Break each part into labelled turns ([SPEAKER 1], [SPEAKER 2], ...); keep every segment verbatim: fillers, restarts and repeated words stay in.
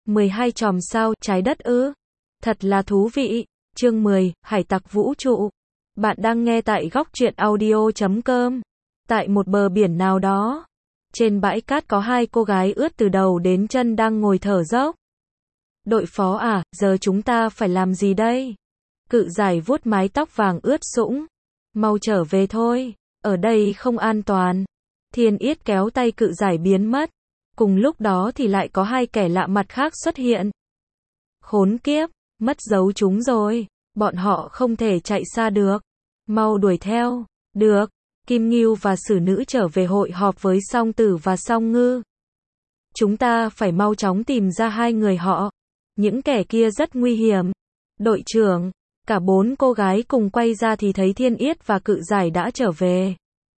[SPEAKER 1] mười hai chòm sao trái đất ư? Thật là thú vị. Chương mười, Hải tặc vũ trụ. Bạn đang nghe tại góc truyện audio chấm com. Tại một bờ biển nào đó, trên bãi cát có hai cô gái ướt từ đầu đến chân đang ngồi thở dốc. Đội phó à, giờ chúng ta phải làm gì đây? Cự giải vuốt mái tóc vàng ướt sũng. Mau trở về thôi, ở đây không an toàn. Thiên Yết kéo tay cự giải biến mất. Cùng lúc đó thì lại có hai kẻ lạ mặt khác xuất hiện. Khốn kiếp, mất dấu chúng rồi, bọn họ không thể chạy xa được. Mau đuổi theo. Được. Kim Ngưu và Sử Nữ trở về hội họp với Song Tử và Song Ngư. Chúng ta phải mau chóng tìm ra hai người họ. Những kẻ kia rất nguy hiểm. Đội trưởng, cả bốn cô gái cùng quay ra thì thấy Thiên Yết và Cự Giải đã trở về.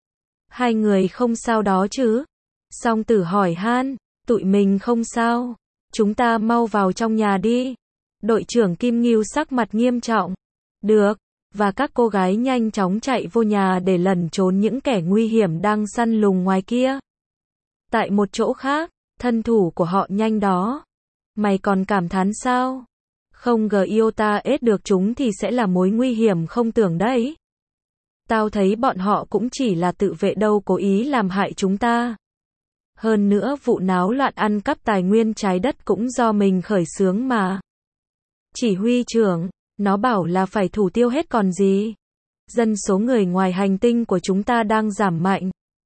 [SPEAKER 1] Hai người không sao đó chứ? Song Tử hỏi han. Tụi mình không sao. Chúng ta mau vào trong nhà đi. Đội trưởng Kim Ngưu sắc mặt nghiêm trọng. Được. Và các cô gái nhanh chóng chạy vô nhà để lẩn trốn những kẻ nguy hiểm đang săn lùng ngoài kia. Tại một chỗ khác, thân thủ của họ nhanh đó. Mày còn cảm thán sao? Không gờ iota ết được chúng thì sẽ là mối nguy hiểm không tưởng đấy. Tao thấy bọn họ cũng chỉ là tự vệ đâu cố ý làm hại chúng ta. Hơn nữa vụ náo loạn ăn cắp tài nguyên trái đất cũng do mình khởi xướng mà. Chỉ huy trưởng, nó bảo là phải thủ tiêu hết còn gì. Dân số người ngoài hành tinh của chúng ta đang giảm mạnh.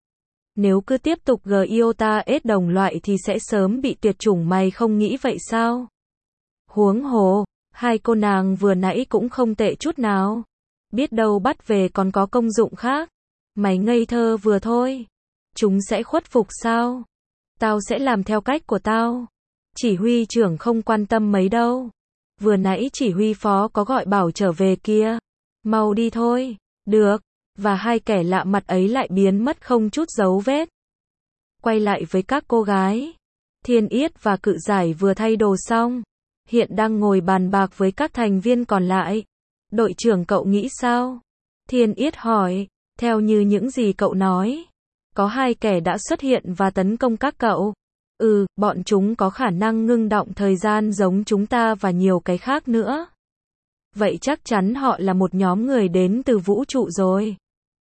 [SPEAKER 1] Nếu cứ tiếp tục gờ iota ết đồng loại thì sẽ sớm bị tuyệt chủng, mày không nghĩ vậy sao? Huống hồ, hai cô nàng vừa nãy cũng không tệ chút nào. Biết đâu bắt về còn có công dụng khác. Mày ngây thơ vừa thôi. Chúng sẽ khuất phục sao? Tao sẽ làm theo cách của tao. Chỉ huy trưởng không quan tâm mấy đâu. Vừa nãy chỉ huy phó có gọi bảo trở về kia. Mau đi thôi. Được. Và hai kẻ lạ mặt ấy lại biến mất không chút dấu vết. Quay lại với các cô gái. Thiên Yết và Cự Giải vừa thay đồ xong. Hiện đang ngồi bàn bạc với các thành viên còn lại. Đội trưởng cậu nghĩ sao? Thiên Yết hỏi. Theo như những gì cậu nói, có hai kẻ đã xuất hiện và tấn công các cậu. Ừ, bọn chúng có khả năng ngưng động thời gian giống chúng ta và nhiều cái khác nữa. Vậy chắc chắn họ là một nhóm người đến từ vũ trụ rồi.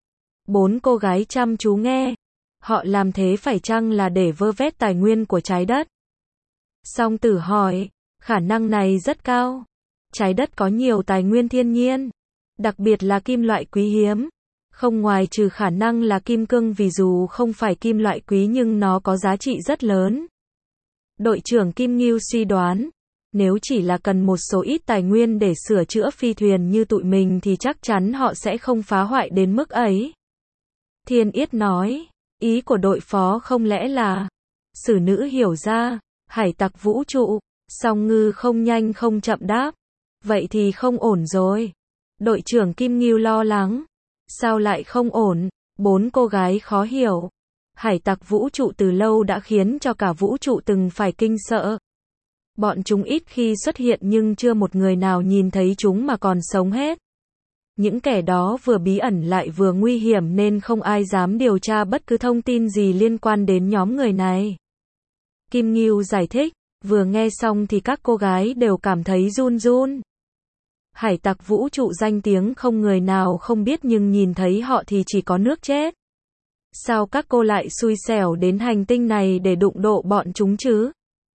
[SPEAKER 1] Bốn cô gái chăm chú nghe. Họ làm thế phải chăng là để vơ vét tài nguyên của trái đất? Song Tử hỏi. Khả năng này rất cao. Trái đất có nhiều tài nguyên thiên nhiên, đặc biệt là kim loại quý hiếm. Không ngoài trừ khả năng là kim cương, vì dù không phải kim loại quý nhưng nó có giá trị rất lớn. Đội trưởng Kim Ngưu suy đoán, nếu chỉ là cần một số ít tài nguyên để sửa chữa phi thuyền như tụi mình thì chắc chắn họ sẽ không phá hoại đến mức ấy. Thiên Yết nói, ý của đội phó không lẽ là... Sử Nữ hiểu ra, hải tặc vũ trụ. Song Ngư không nhanh không chậm đáp. Vậy thì không ổn rồi. Đội trưởng Kim Ngưu lo lắng. Sao lại không ổn? Bốn cô gái khó hiểu. Hải tặc vũ trụ từ lâu đã khiến cho cả vũ trụ từng phải kinh sợ. Bọn chúng ít khi xuất hiện nhưng chưa một người nào nhìn thấy chúng mà còn sống hết. Những kẻ đó vừa bí ẩn lại vừa nguy hiểm nên không ai dám điều tra bất cứ thông tin gì liên quan đến nhóm người này. Kim Ngưu giải thích. Vừa nghe xong thì các cô gái đều cảm thấy run run. Hải tặc vũ trụ danh tiếng không người nào không biết nhưng nhìn thấy họ thì chỉ có nước chết. Sao các cô lại xui xẻo đến hành tinh này để đụng độ bọn chúng chứ?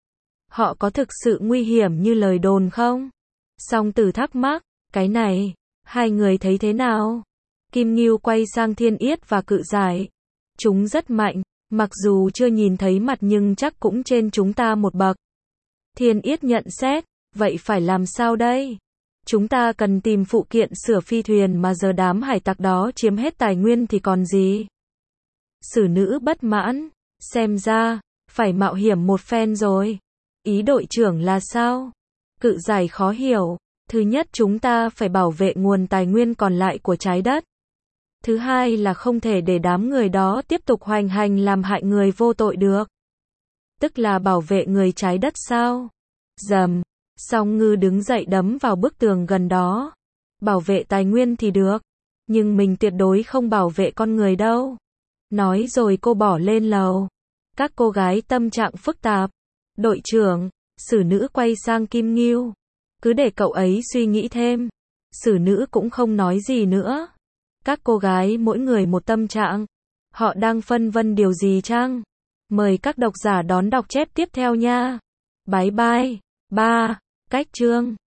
[SPEAKER 1] Họ có thực sự nguy hiểm như lời đồn không? Song Tử thắc mắc, cái này, hai người thấy thế nào? Kim Ngưu quay sang Thiên Yết và Cự Giải. Chúng rất mạnh, mặc dù chưa nhìn thấy mặt nhưng chắc cũng trên chúng ta một bậc. Thiên Yết nhận xét, vậy phải làm sao đây? Chúng ta cần tìm phụ kiện sửa phi thuyền mà giờ đám hải tặc đó chiếm hết tài nguyên thì còn gì? Sử Nữ bất mãn, xem ra, phải mạo hiểm một phen rồi. Ý đội trưởng là sao? Cự Giải khó hiểu, thứ nhất chúng ta phải bảo vệ nguồn tài nguyên còn lại của trái đất. Thứ hai là không thể để đám người đó tiếp tục hoành hành làm hại người vô tội được. Tức là bảo vệ người trái đất sao? Rầm, Song Ngư đứng dậy đấm vào bức tường gần đó. Bảo vệ tài nguyên thì được, nhưng mình tuyệt đối không bảo vệ con người đâu. Nói rồi cô bỏ lên lầu. Các cô gái tâm trạng phức tạp. Đội trưởng, Sử nữ quay sang Kim Ngưu. Cứ để cậu ấy suy nghĩ thêm. Sử nữ cũng không nói gì nữa. Các cô gái mỗi người một tâm trạng. Họ đang phân vân điều gì chăng? Mời các độc giả đón đọc chép tiếp theo nha. Bye bye. ba. Cách chương